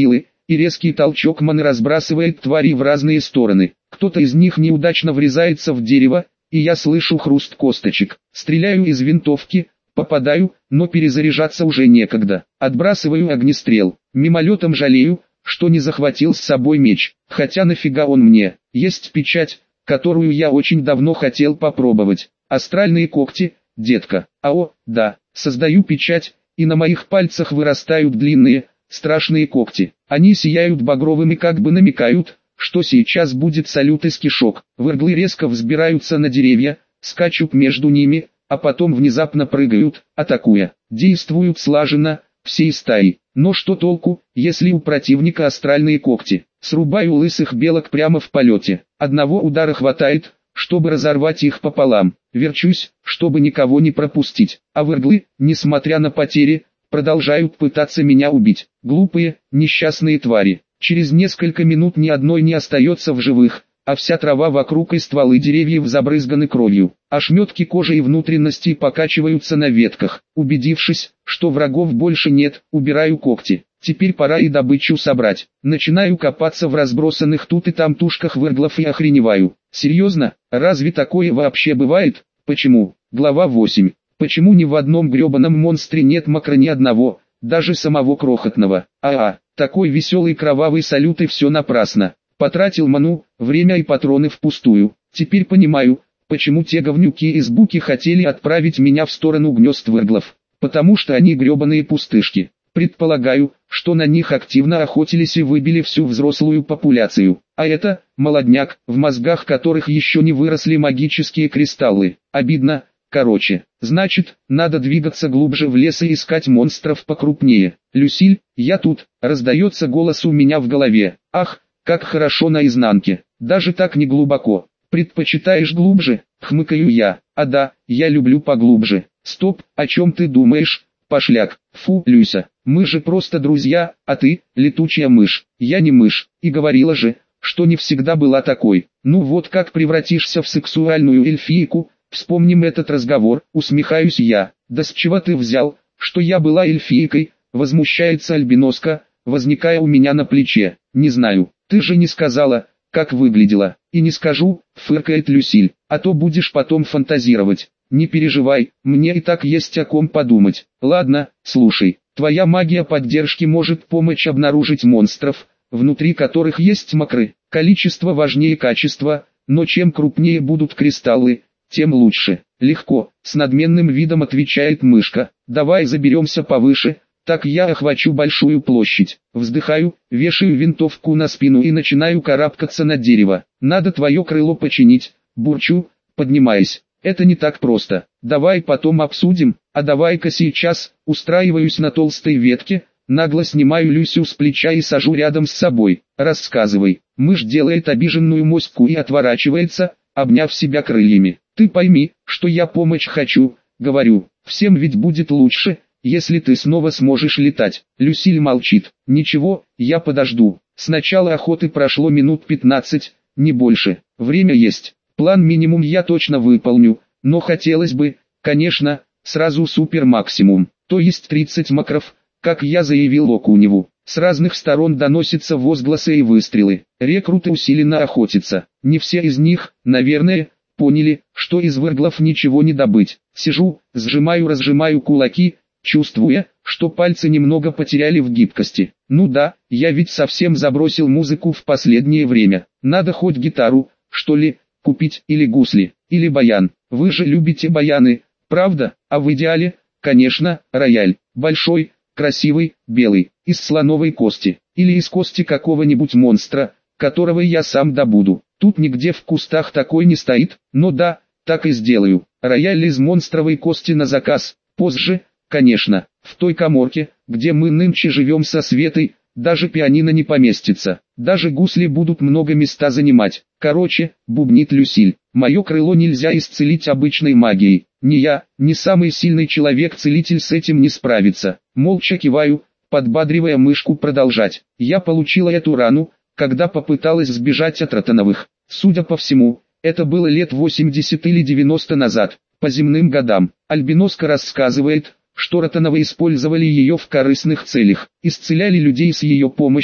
и резкий толчок маны разбрасывает твари в разные стороны. Кто-то из них неудачно врезается в дерево, и я слышу хруст косточек. Стреляю из винтовки, попадаю, но перезаряжаться уже некогда. Отбрасываю огнестрел. Мимолетом жалею, что не захватил с собой меч. Хотя нафига он мне? Есть печать, которую я очень давно хотел попробовать. Астральные когти, детка. А о, да, создаю печать, и на моих пальцах вырастают длинные, страшные когти. Они сияют багровым и как бы намекают, что сейчас будет салют из кишок. Вырглы резко взбираются на деревья, скачут между ними, а потом внезапно прыгают, атакуя. Действуют слаженно, всей стаей. Но что толку, если у противника астральные когти? Срубаю лысых белок прямо в полете. Одного удара хватает, чтобы разорвать их пополам. Верчусь, чтобы никого не пропустить. А вырглы, несмотря на потери, продолжают пытаться меня убить. Глупые, несчастные твари. Через несколько минут ни одной не остается в живых, а вся трава вокруг и стволы деревьев забрызганы кровью. Ошметки кожи и внутренности покачиваются на ветках. Убедившись, что врагов больше нет, убираю когти. Теперь пора и добычу собрать. Начинаю копаться в разбросанных тут и там тушках вырглов и охреневаю. Серьезно? Разве такое вообще бывает? Почему? Глава восемь. Почему ни в одном гребаном монстре нет макро ни одного, даже самого крохотного? А-а, такой веселый кровавый салют и все напрасно. Потратил ману, время и патроны впустую. Теперь понимаю, почему те говнюки из Буки хотели отправить меня в сторону гнезд вырглов. Потому что они гребаные пустышки. Предполагаю, что на них активно охотились и выбили всю взрослую популяцию. А это, молодняк, в мозгах которых еще не выросли магические кристаллы. Обидно. Короче, значит, надо двигаться глубже в лес и искать монстров покрупнее. «Люсиль, я тут», — раздается голос у меня в голове. «Ах, как хорошо наизнанке, даже так не глубоко. Предпочитаешь глубже?» — хмыкаю я. «А да, я люблю поглубже». «Стоп, о чем ты думаешь, пошляк?» «Фу, Люся, мы же просто друзья, а ты, летучая мышь». «Я не мышь, и говорила же, что не всегда была такой». «Ну вот как превратишься в сексуальную эльфийку?» Вспомним этот разговор, усмехаюсь я. «Да с чего ты взял, что я была эльфийкой?» Возмущается Альбиноска, возникая у меня на плече. «Не знаю, ты же не сказала, как выглядела». «И не скажу», фыркает Люсиль, «а то будешь потом фантазировать». «Не переживай, мне и так есть о ком подумать». «Ладно, слушай, твоя магия поддержки может помочь обнаружить монстров, внутри которых есть макры. Количество важнее качества, но чем крупнее будут кристаллы, тем лучше». «Легко», с надменным видом отвечает мышка. «Давай заберемся повыше, так я охвачу большую площадь». Вздыхаю, вешаю винтовку на спину и начинаю карабкаться на дерево. «Надо твое крыло починить», бурчу, поднимаясь. «Это не так просто. Давай потом обсудим, а давай-ка сейчас». Устраиваюсь на толстой ветке, нагло снимаю Люсю с плеча и сажу рядом с собой. «Рассказывай». Мышь делает обиженную моську и отворачивается, обняв себя крыльями. «Ты пойми, что я помочь хочу», — говорю. «Всем ведь будет лучше, если ты снова сможешь летать». Люсиль молчит. «Ничего, я подожду. С начала охоты прошло минут пятнадцать, не больше. Время есть. План минимум я точно выполню, но хотелось бы, конечно, сразу супер максимум, то есть тридцать макров, как я заявил Окуневу». С разных сторон доносятся возгласы и выстрелы. Рекруты усиленно охотятся. Не все из них, наверное, поняли, что из вырглов ничего не добыть. Сижу, сжимаю-разжимаю кулаки, чувствуя, что пальцы немного потеряли в гибкости. Ну да, я ведь совсем забросил музыку в последнее время. Надо хоть гитару, что ли, купить, или гусли, или баян. Вы же любите баяны, правда? А в идеале, конечно, рояль. Большой, красивый, белый, из слоновой кости, или из кости какого-нибудь монстра, которого я сам добуду. Тут нигде в кустах такой не стоит, но да, так и сделаю. Рояль из монстровой кости на заказ, позже, конечно. В той каморке, где мы нынче живем со Светой, даже пианино не поместится. Даже гусли будут много места занимать. Короче, бубнит Люсиль, мое крыло нельзя исцелить обычной магией. Ни я, ни самый сильный человек-целитель с этим не справится. Молча киваю, подбадривая мышку продолжать. Я получила эту рану, когда попыталась сбежать от Ротановых. Судя по всему, это было лет восемьдесят или девяносто назад, по земным годам. Альбиноска рассказывает, что Ротановы использовали ее в корыстных целях, исцеляли людей с ее помощью,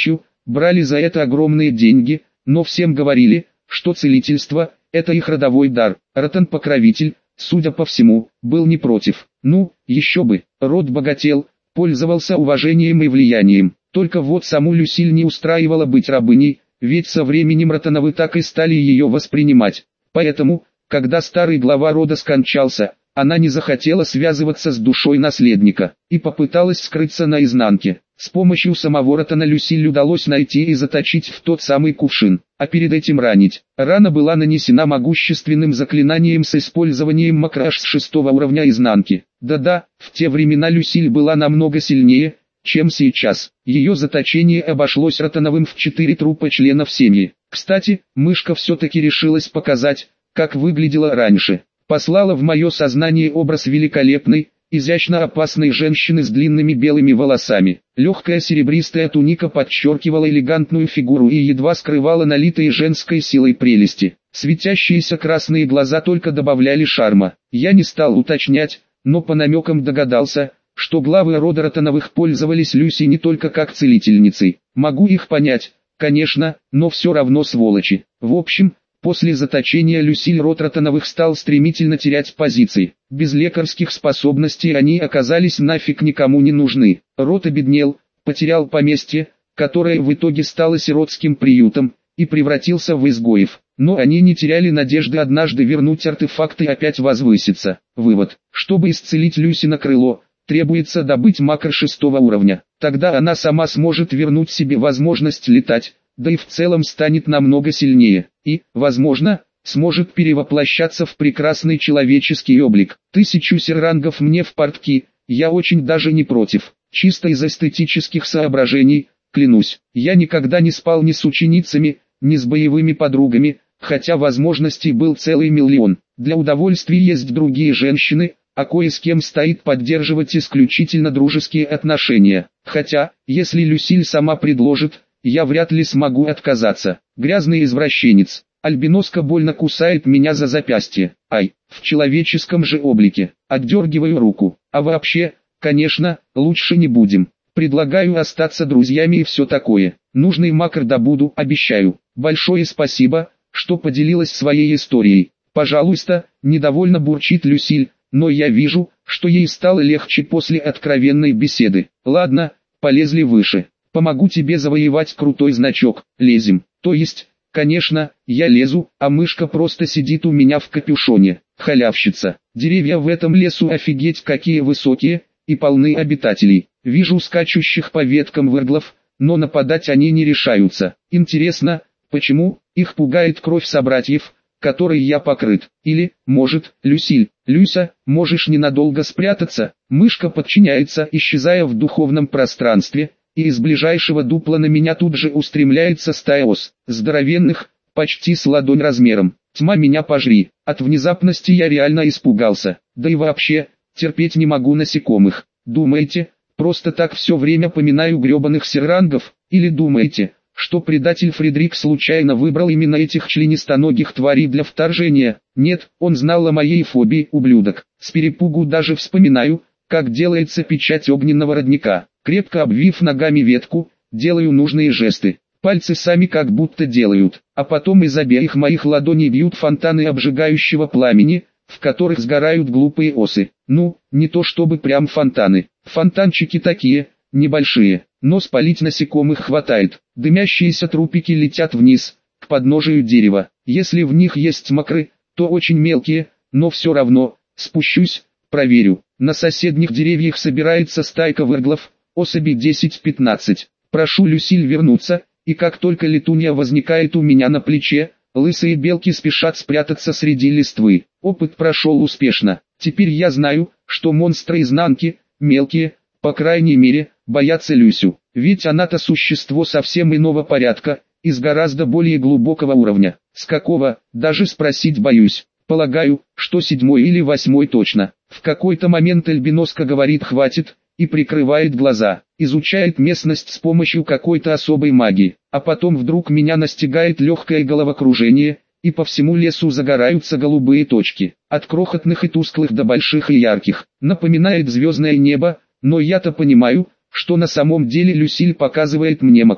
брали за это огромные деньги, но всем говорили, что целительство – это их родовой дар. Ротан-покровитель, судя по всему, был не против. Ну, еще бы, род богател, пользовался уважением и влиянием. Только вот саму Люсиль не устраивало быть рабыней, ведь со временем Ротановы так и стали ее воспринимать. Поэтому, когда старый глава рода скончался, она не захотела связываться с душой наследника, и попыталась скрыться наизнанке. С помощью самого Ротана Люсиль удалось найти и заточить в тот самый кувшин, а перед этим ранить. Рана была нанесена могущественным заклинанием с использованием макраш с шестого уровня изнанки. Да-да, в те времена Люсиль была намного сильнее, чем сейчас. Ее заточение обошлось Ротановым в четыре трупа членов семьи. Кстати, мышка все-таки решилась показать, как выглядела раньше. Послала в мое сознание образ великолепной, изящно опасной женщины с длинными белыми волосами. Легкая серебристая туника подчеркивала элегантную фигуру и едва скрывала налитые женской силой прелести. Светящиеся красные глаза только добавляли шарма. Я не стал уточнять, но по намекам догадался, что главы рода Ротановых пользовались Люси не только как целительницей. Могу их понять, конечно, но все равно сволочи. В общем, после заточения Люсиль род Ротановых стал стремительно терять позиции. Без лекарских способностей они оказались нафиг никому не нужны. Род обеднел, потерял поместье, которое в итоге стало сиротским приютом, и превратился в изгоев. Но они не теряли надежды однажды вернуть артефакты и опять возвыситься. Вывод: чтобы исцелить Люси на крыло, требуется добыть макр шестого уровня. Тогда она сама сможет вернуть себе возможность летать, да и в целом станет намного сильнее, и, возможно, сможет перевоплощаться в прекрасный человеческий облик. Тысячу серрангов мне в портки, я очень даже не против, чисто из эстетических соображений, клянусь. Я никогда не спал ни с ученицами, ни с боевыми подругами, хотя возможностей был целый миллион. Для удовольствия есть другие женщины, а кое с кем стоит поддерживать исключительно дружеские отношения. Хотя, если Люсиль сама предложит, я вряд ли смогу отказаться. Грязный извращенец. Альбиноска больно кусает меня за запястье. Ай, в человеческом же облике. Отдергиваю руку. А вообще, конечно, лучше не будем. Предлагаю остаться друзьями и все такое. Нужный макр добуду, обещаю. Большое спасибо, что поделилась своей историей. Пожалуйста, недовольно бурчит Люсиль, но я вижу, что ей стало легче после откровенной беседы. Ладно, полезли выше. Помогу тебе завоевать крутой значок. Лезем. То есть, конечно, я лезу, а мышка просто сидит у меня в капюшоне. Халявщица. Деревья в этом лесу офигеть какие высокие, и полны обитателей. Вижу скачущих по веткам вырглов, но нападать они не решаются. Интересно, почему? Их пугает кровь собратьев, которой я покрыт. Или, может, Люсиль. Люся, можешь ненадолго спрятаться? Мышка подчиняется, исчезая в духовном пространстве, и из ближайшего дупла на меня тут же устремляется стая ос, здоровенных, почти с ладонь размером. Тьма меня пожри. От внезапности я реально испугался. Да и вообще, терпеть не могу насекомых. Думаете, просто так все время поминаю гребаных серрангов? Или думаете, что предатель Фридрик случайно выбрал именно этих членистоногих тварей для вторжения? Нет, он знал о моей фобии, ублюдок. С перепугу даже вспоминаю, как делается печать огненного родника. Крепко обвив ногами ветку, делаю нужные жесты. Пальцы сами как будто делают, а потом из обеих моих ладоней бьют фонтаны обжигающего пламени, в которых сгорают глупые осы. Ну, не то чтобы прям фонтаны. Фонтанчики такие, небольшие, но спалить насекомых хватает. Дымящиеся трупики летят вниз, к подножию дерева. Если в них есть макры, то очень мелкие, но все равно, спущусь, проверю. На соседних деревьях собирается стайка вырглов, особей десять-пятнадцать. Прошу Люсиль вернуться, и как только летунья возникает у меня на плече, лысые белки спешат спрятаться среди листвы. Опыт прошел успешно. Теперь я знаю, что монстры изнанки, мелкие, по крайней мере, боятся Люсю. Ведь она-то существо совсем иного порядка, из гораздо более глубокого уровня. С какого, даже спросить боюсь. Полагаю, что седьмой или восьмой точно. В какой-то момент Альбиноска говорит «хватит», и прикрывает глаза, изучает местность с помощью какой-то особой магии, а потом вдруг меня настигает легкое головокружение, и по всему лесу загораются голубые точки, от крохотных и тусклых до больших и ярких, напоминает звездное небо, но я-то понимаю, что на самом деле Люсиль показывает мне макры.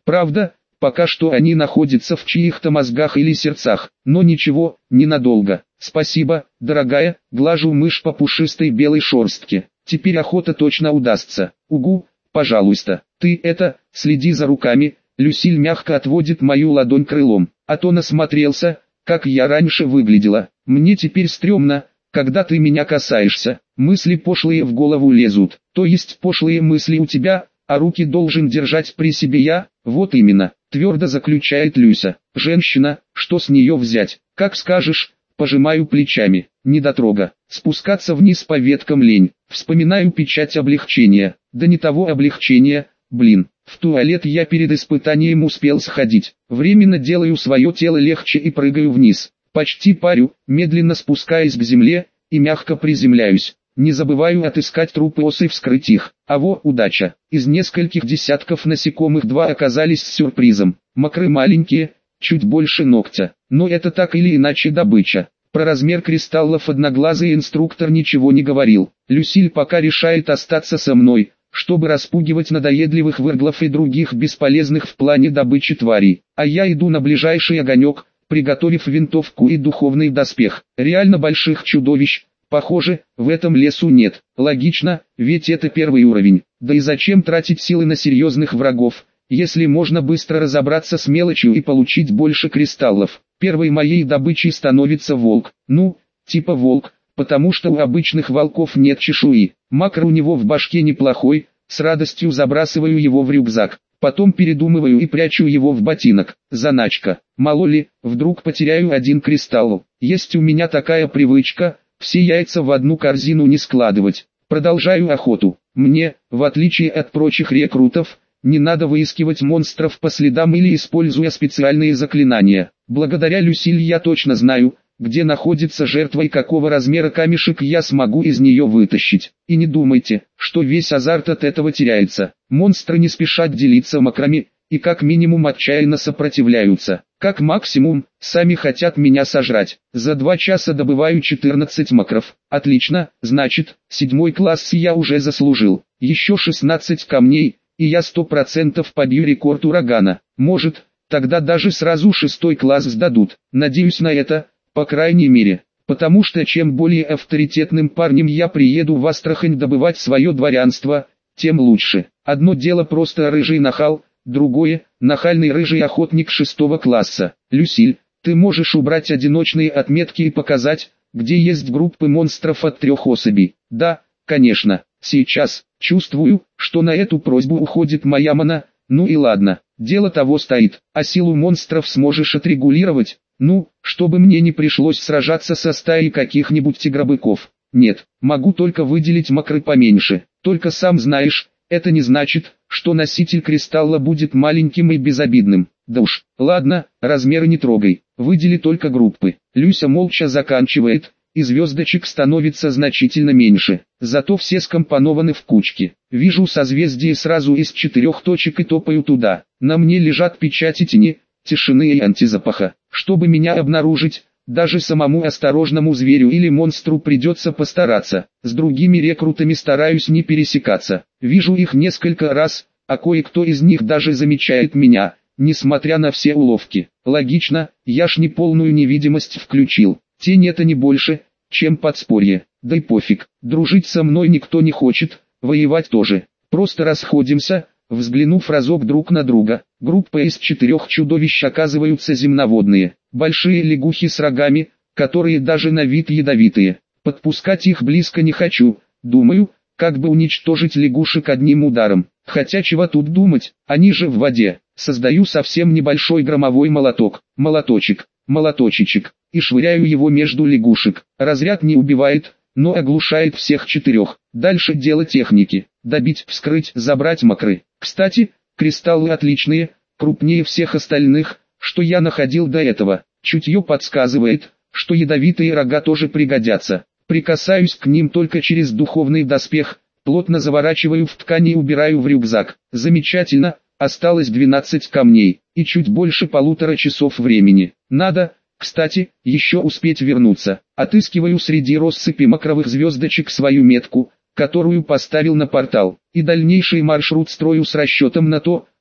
Правда, пока что они находятся в чьих-то мозгах или сердцах, но ничего, ненадолго. Спасибо, дорогая, глажу мышь по пушистой белой шерстке. Теперь охота точно удастся. Угу, пожалуйста. Ты это, следи за руками. Люсиль мягко отводит мою ладонь крылом. А то насмотрелся, как я раньше выглядела. Мне теперь стрёмно, когда ты меня касаешься. Мысли пошлые в голову лезут. То есть пошлые мысли у тебя, а руки должен держать при себе я? Вот именно, твердо заключает Люся. Женщина, что с нее взять? Как скажешь. Пожимаю плечами. Недотрога. Спускаться вниз по веткам лень. Вспоминаю печать облегчения. Да не того облегчения, блин. В туалет я перед испытанием успел сходить. Временно делаю свое тело легче и прыгаю вниз. Почти парю, медленно спускаясь к земле, и мягко приземляюсь. Не забываю отыскать трупы ос и вскрыть их. А во, удача. Из нескольких десятков насекомых два оказались с сюрпризом. Мокры маленькие, чуть больше ногтя. Но это так или иначе добыча. Про размер кристаллов одноглазый инструктор ничего не говорил. Люсиль пока решает остаться со мной, чтобы распугивать надоедливых вырглов и других бесполезных в плане добычи тварей. А я иду на ближайший огонек, приготовив винтовку и духовный доспех. Реально больших чудовищ, похоже, в этом лесу нет. Логично, ведь это первый уровень. Да и зачем тратить силы на серьезных врагов, если можно быстро разобраться с мелочью и получить больше кристаллов. Первой моей добычей становится волк. Ну, типа волк, потому что у обычных волков нет чешуи. Макро у него в башке неплохой, с радостью забрасываю его в рюкзак. Потом передумываю и прячу его в ботинок. Заначка. Мало ли, вдруг потеряю один кристалл. Есть у меня такая привычка, все яйца в одну корзину не складывать. Продолжаю охоту. Мне, в отличие от прочих рекрутов, не надо выискивать монстров по следам или используя специальные заклинания. Благодаря Люсиль я точно знаю, где находится жертва и какого размера камешек я смогу из нее вытащить. И не думайте, что весь азарт от этого теряется. Монстры не спешат делиться макрами, и как минимум отчаянно сопротивляются. Как максимум, сами хотят меня сожрать. За два часа добываю четырнадцать макров. Отлично, значит, седьмой класс я уже заслужил. Еще шестнадцать камней, и я сто процентов побью рекорд урагана. Может, тогда даже сразу шестой класс сдадут. Надеюсь на это, по крайней мере. Потому что чем более авторитетным парнем я приеду в Астрахань добывать свое дворянство, тем лучше. Одно дело просто рыжий нахал, другое – нахальный рыжий охотник шестого класса. Люсиль, ты можешь убрать одиночные отметки и показать, где есть группы монстров от трех особей? Да, конечно. Сейчас, чувствую, что на эту просьбу уходит моя мана. Ну и ладно, дело того стоит. А силу монстров сможешь отрегулировать? Ну, чтобы мне не пришлось сражаться со стаей каких-нибудь тигробыков. Нет, могу только выделить макры поменьше. Только сам знаешь, это не значит, что носитель кристалла будет маленьким и безобидным. Да уж, ладно, размеры не трогай, выдели только группы. Люся молча заканчивает, и звездочек становится значительно меньше. Зато все скомпонованы в кучки. Вижу созвездие сразу из четырех точек и топаю туда. На мне лежат печати тени, тишины и антизапаха. Чтобы меня обнаружить, даже самому осторожному зверю или монстру придется постараться. С другими рекрутами стараюсь не пересекаться. Вижу их несколько раз, а кое-кто из них даже замечает меня, несмотря на все уловки. Логично, я ж не полную невидимость включил. Тень это не больше, чем подспорье. Да и пофиг, дружить со мной никто не хочет, воевать тоже. Просто расходимся, взглянув разок друг на друга. Группа из четырех чудовищ оказываются земноводные. Большие лягухи с рогами, которые даже на вид ядовитые. Подпускать их близко не хочу, думаю, как бы уничтожить лягушек одним ударом. Хотя чего тут думать, они же в воде. Создаю совсем небольшой громовой молоток, молоточек, молоточечек, и швыряю его между лягушек. Разряд не убивает, но оглушает всех четырех. Дальше дело техники. Добить, вскрыть, забрать макры. Кстати, кристаллы отличные, крупнее всех остальных, что я находил до этого. Чутье подсказывает, что ядовитые рога тоже пригодятся. Прикасаюсь к ним только через духовный доспех, плотно заворачиваю в ткань и убираю в рюкзак. Замечательно, осталось двенадцать камней, и чуть больше полутора часов времени. Надо, кстати, еще успеть вернуться. Отыскиваю среди россыпи макровых звездочек свою метку, которую поставил на портал, и дальнейший маршрут строю с расчетом на то,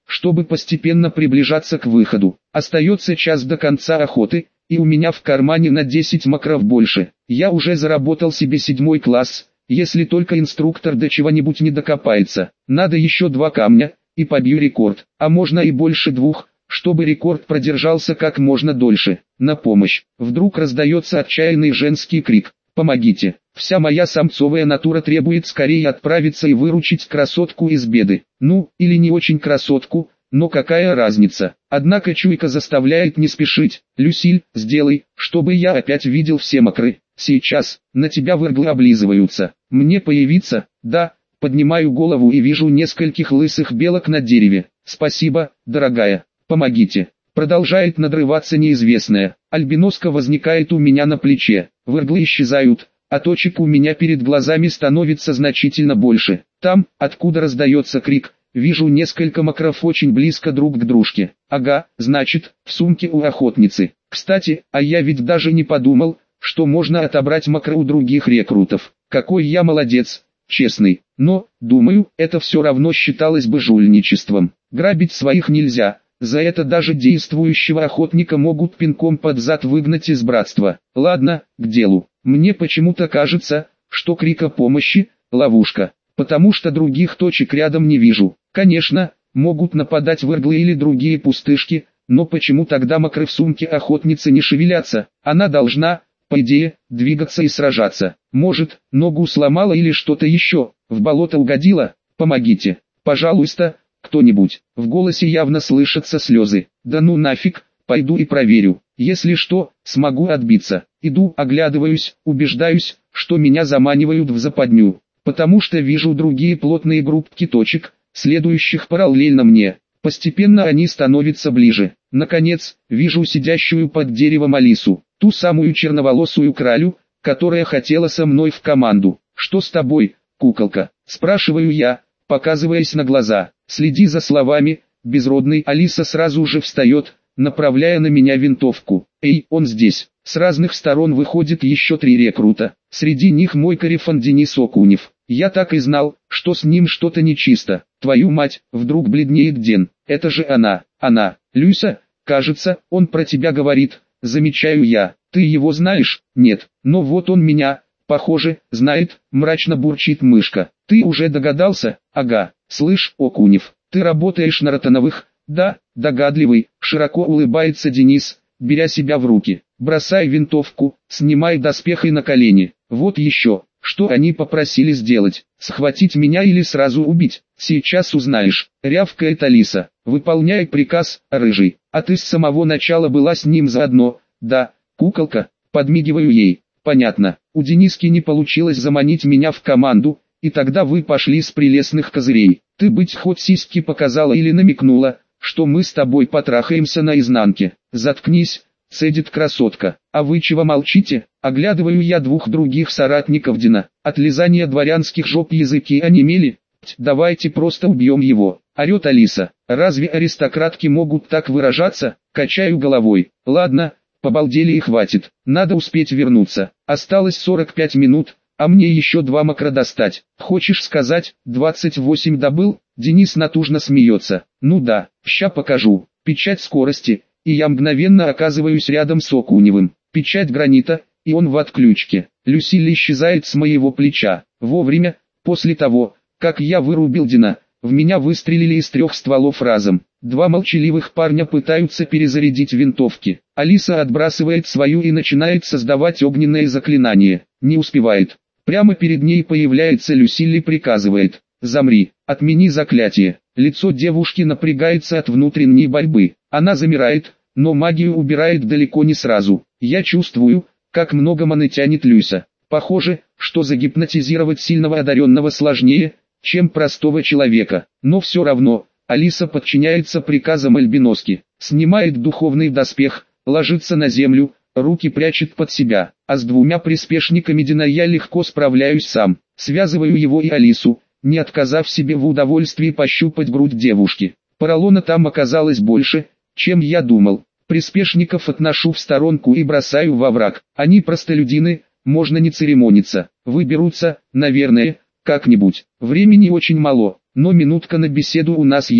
чтобы постепенно приближаться к выходу. Остается час до конца охоты, и у меня в кармане на десять макров больше. Я уже заработал себе седьмой класс, если только инструктор до чего-нибудь не докопается. Надо еще два камня, и побью рекорд, а можно и больше двух, чтобы рекорд продержался как можно дольше. На помощь. Вдруг раздается отчаянный женский крик. Помогите. Вся моя самцовая натура требует скорее отправиться и выручить красотку из беды. Ну, или не очень красотку, но какая разница. Однако чуйка заставляет не спешить. Люсиль, сделай, чтобы я опять видел все мокры. Сейчас, на тебя вырглы облизываются. Мне появиться? Да. Поднимаю голову и вижу нескольких лысых белок на дереве. Спасибо, дорогая. Помогите. Продолжает надрываться неизвестная. Альбиноска возникает у меня на плече. Вырглы исчезают, а точек у меня перед глазами становится значительно больше. Там, откуда раздается крик, вижу несколько макров очень близко друг к дружке. Ага, значит, в сумке у охотницы. Кстати, а я ведь даже не подумал, что можно отобрать макро у других рекрутов. Какой я молодец, честный. Но, думаю, это все равно считалось бы жульничеством. Грабить своих нельзя. За это даже действующего охотника могут пинком под зад выгнать из братства. Ладно, к делу. Мне почему-то кажется, что крик о помощи – ловушка, потому что других точек рядом не вижу. Конечно, могут нападать вырглы или другие пустышки, но почему тогда макры в сумке охотницы не шевелятся? Она должна, по идее, двигаться и сражаться. Может, ногу сломала или что-то еще, в болото угодила? Помогите, пожалуйста. Кто-нибудь. В голосе явно слышатся слезы. Да ну нафиг, пойду и проверю. Если что, смогу отбиться. Иду, оглядываюсь, убеждаюсь, что меня заманивают в западню. Потому что вижу другие плотные группки точек, следующих параллельно мне. Постепенно они становятся ближе. Наконец, вижу сидящую под деревом Алису. Ту самую черноволосую кралю, которая хотела со мной в команду. Что с тобой, куколка? Спрашиваю я, показываясь на глаза. Следи за словами, безродный. Алиса сразу же встает, направляя на меня винтовку. Эй, он здесь. С разных сторон выходит еще три рекрута. Среди них мой корефан Денис Окунев. Я так и знал, что с ним что-то нечисто. Твою мать, вдруг бледнеет Ден. Это же она, она. Люся, кажется, он про тебя говорит. Замечаю я. Ты его знаешь? Нет. Но вот он меня, похоже, знает, мрачно бурчит мышка. Ты уже догадался? Ага. Слышь, Окунев, ты работаешь на Ротановых? Да, догадливый, широко улыбается Денис, беря себя в руки. Бросай винтовку, снимай доспех и на колени. Вот еще, что они попросили сделать, схватить меня или сразу убить. Сейчас узнаешь, рявкает Алиса. Выполняй приказ, рыжий. А ты с самого начала была с ним заодно, да, куколка, подмигиваю ей. Понятно, у Дениски не получилось заманить меня в команду, и тогда вы пошли с прелестных козырей. Ты быть хоть сиськи показала или намекнула, что мы с тобой потрахаемся наизнанке. Заткнись, цедит красотка. А вы чего молчите? Оглядываю я двух других соратников Дина. От лизания дворянских жоп языки онемели. Ть, давайте просто убьем его. Орет Алиса. Разве аристократки могут так выражаться? Качаю головой. Ладно, побалдели и хватит. Надо успеть вернуться. Осталось сорок пять минут. А мне еще два макро достать. Хочешь сказать, двадцать восемь добыл? Денис натужно смеется. Ну да, ща покажу. Печать скорости, и я мгновенно оказываюсь рядом с Окуневым. Печать гранита, и он в отключке. Люсиль исчезает с моего плеча. Вовремя, после того, как я вырубил Дина, в меня выстрелили из трех стволов разом. Два молчаливых парня пытаются перезарядить винтовки. Алиса отбрасывает свою и начинает создавать огненное заклинание. Не успевает. Прямо перед ней появляется Люсиль и приказывает: «Замри, отмени заклятие». Лицо девушки напрягается от внутренней борьбы. Она замирает, но магию убирает далеко не сразу. Я чувствую, как много маны тянет Люся. Похоже, что загипнотизировать сильного одаренного сложнее, чем простого человека. Но все равно, Алиса подчиняется приказам Альбиноски. Снимает духовный доспех, ложится на землю, руки прячет под себя, а с двумя приспешниками Дина я легко справляюсь сам. Связываю его и Алису, не отказав себе в удовольствии пощупать грудь девушки. Поролона там оказалось больше, чем я думал. Приспешников отношу в сторонку и бросаю во враг. Они простолюдины, можно не церемониться. Выберутся, наверное, как-нибудь. Времени очень мало, но минутка на беседу у нас есть.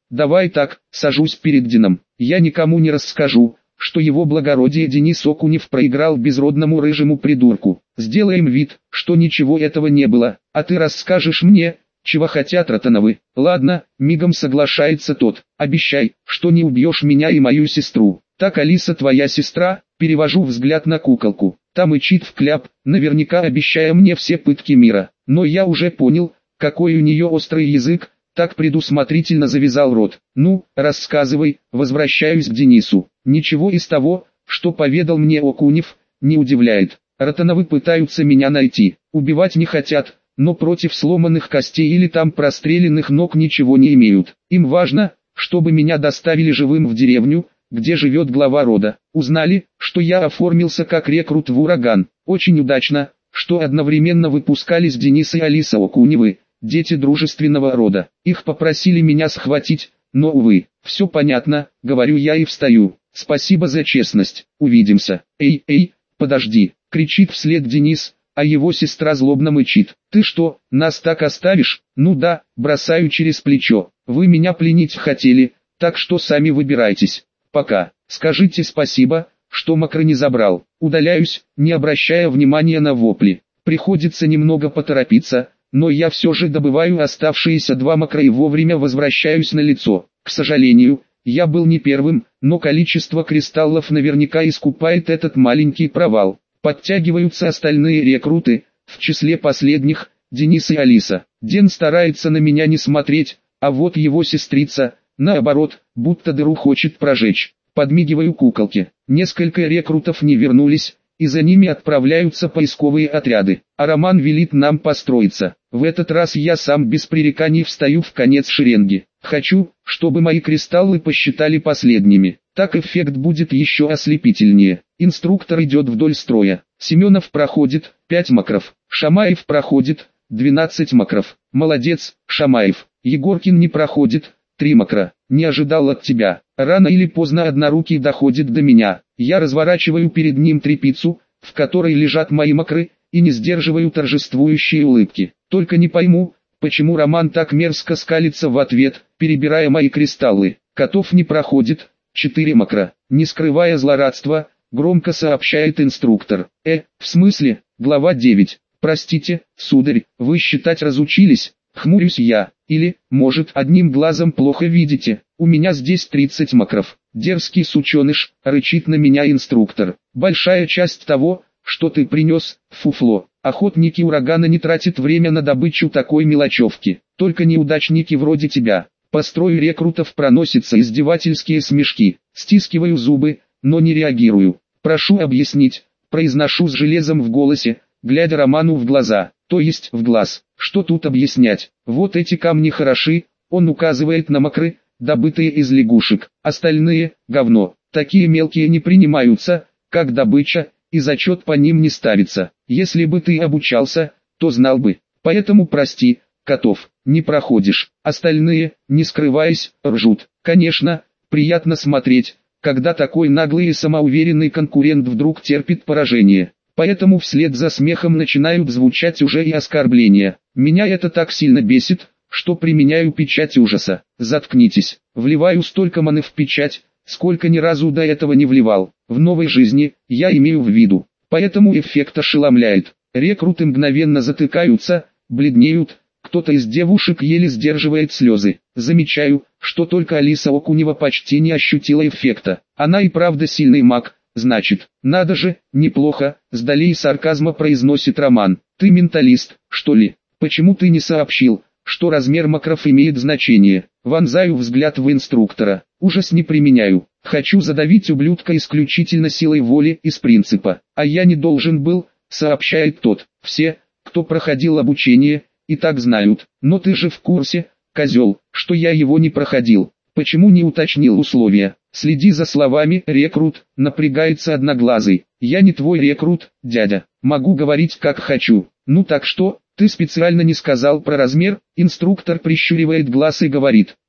давай так, сажусь перед Дином. Я никому не расскажу, что его благородие Денис Окунев проиграл безродному рыжему придурку. Сделаем вид, что ничего этого не было, а ты расскажешь мне, чего хотят Ротановы. Ладно, мигом соглашается тот. Обещай, что не убьешь меня и мою сестру. Так Алиса твоя сестра? Перевожу взгляд на куколку. Там ичит в кляп, наверняка обещая мне все пытки мира. Но я уже понял, какой у нее острый язык, так предусмотрительно завязал рот. Ну, рассказывай, возвращаюсь к Денису. Ничего из того, что поведал мне Окунев, не удивляет. Ротановы пытаются меня найти. Убивать не хотят, но против сломанных костей или там простреленных ног ничего не имеют. Им важно, чтобы меня доставили живым в деревню, где живет глава рода. Узнали, что я оформился как рекрут в «Ураган». Очень удачно, что одновременно выпускались Денис и Алиса Окуневы, дети дружественного рода. Их попросили меня схватить, но увы, все понятно, говорю я и встаю. Спасибо за честность, увидимся. Эй, эй, подожди, кричит вслед Денис, а его сестра злобно мычит. Ты что, нас так оставишь? Ну да, бросаю через плечо. Вы меня пленить хотели, так что сами выбирайтесь. Пока. Скажите спасибо, что Макры не забрал. Удаляюсь, не обращая внимания на вопли. Приходится немного поторопиться, но я все же добываю оставшиеся два Макры и вовремя возвращаюсь на лицо. К сожалению, я был не первым, но количество кристаллов наверняка искупает этот маленький провал. Подтягиваются остальные рекруты, в числе последних, Денис и Алиса. Ден старается на меня не смотреть, а вот его сестрица, наоборот, будто дыру хочет прожечь. Подмигиваю куколке. Несколько рекрутов не вернулись, и за ними отправляются поисковые отряды. А Роман велит нам построиться. В этот раз я сам без пререканий встаю в конец шеренги. Хочу, чтобы мои кристаллы посчитали последними. Так эффект будет еще ослепительнее. Инструктор идет вдоль строя. Семенов проходит, пять макров. Шамаев проходит, двенадцать макров. Молодец, Шамаев. Егоркин не проходит, три макра. Не ожидал от тебя. Рано или поздно однорукий доходит до меня. Я разворачиваю перед ним тряпицу, в которой лежат мои макры, и не сдерживаю торжествующие улыбки. Только не пойму, почему Роман так мерзко скалится в ответ, перебирая мои кристаллы. Котов не проходит, четыре макра. Не скрывая злорадства, громко сообщает инструктор. Э, в смысле, глава девять. Простите, сударь, вы считать разучились? Хмурюсь я. Или, может, одним глазом плохо видите? У меня здесь тридцать макров. Дерзкий сученыш, рычит на меня инструктор. Большая часть того, что ты принес, фуфло. Охотники урагана не тратят время на добычу такой мелочевки. Только неудачники вроде тебя. По строю рекрутов проносятся издевательские смешки. Стискиваю зубы, но не реагирую. Прошу объяснить, произношу с железом в голосе, глядя Роману в глаза, то есть в глаз. Что тут объяснять? Вот эти камни хороши, он указывает на макры, добытые из лягушек. Остальные – говно. Такие мелкие не принимаются, как добыча, и зачет по ним не ставится. Если бы ты обучался, то знал бы. Поэтому прости, Котов, не проходишь. Остальные, не скрываясь, ржут. Конечно, приятно смотреть, когда такой наглый и самоуверенный конкурент вдруг терпит поражение. Поэтому вслед за смехом начинают звучать уже и оскорбления. Меня это так сильно бесит, что применяю печать ужаса. Заткнитесь. Вливаю столько маны в печать, сколько ни разу до этого не вливал. В новой жизни, я имею в виду. Поэтому эффект ошеломляет. Рекруты мгновенно затыкаются, бледнеют. Кто-то из девушек еле сдерживает слезы. Замечаю, что только Алиса Окунева почти не ощутила эффекта. Она и правда сильный маг. Значит, надо же, неплохо, с долей сарказма произносит Роман. Ты менталист, что ли? Почему ты не сообщил, что размер макров имеет значение? Вонзаю взгляд в инструктора. Ужас не применяю. Хочу задавить ублюдка исключительно силой воли из принципа. А я не должен был, сообщает тот. Все, кто проходил обучение, и так знают. Но ты же в курсе, козел, что я его не проходил. Почему не уточнил условия? Следи за словами, рекрут, напрягается одноглазый. Я не твой рекрут, дядя. Могу говорить как хочу. Ну так что, ты специально не сказал про размер? Инструктор прищуривает глаз и говорит.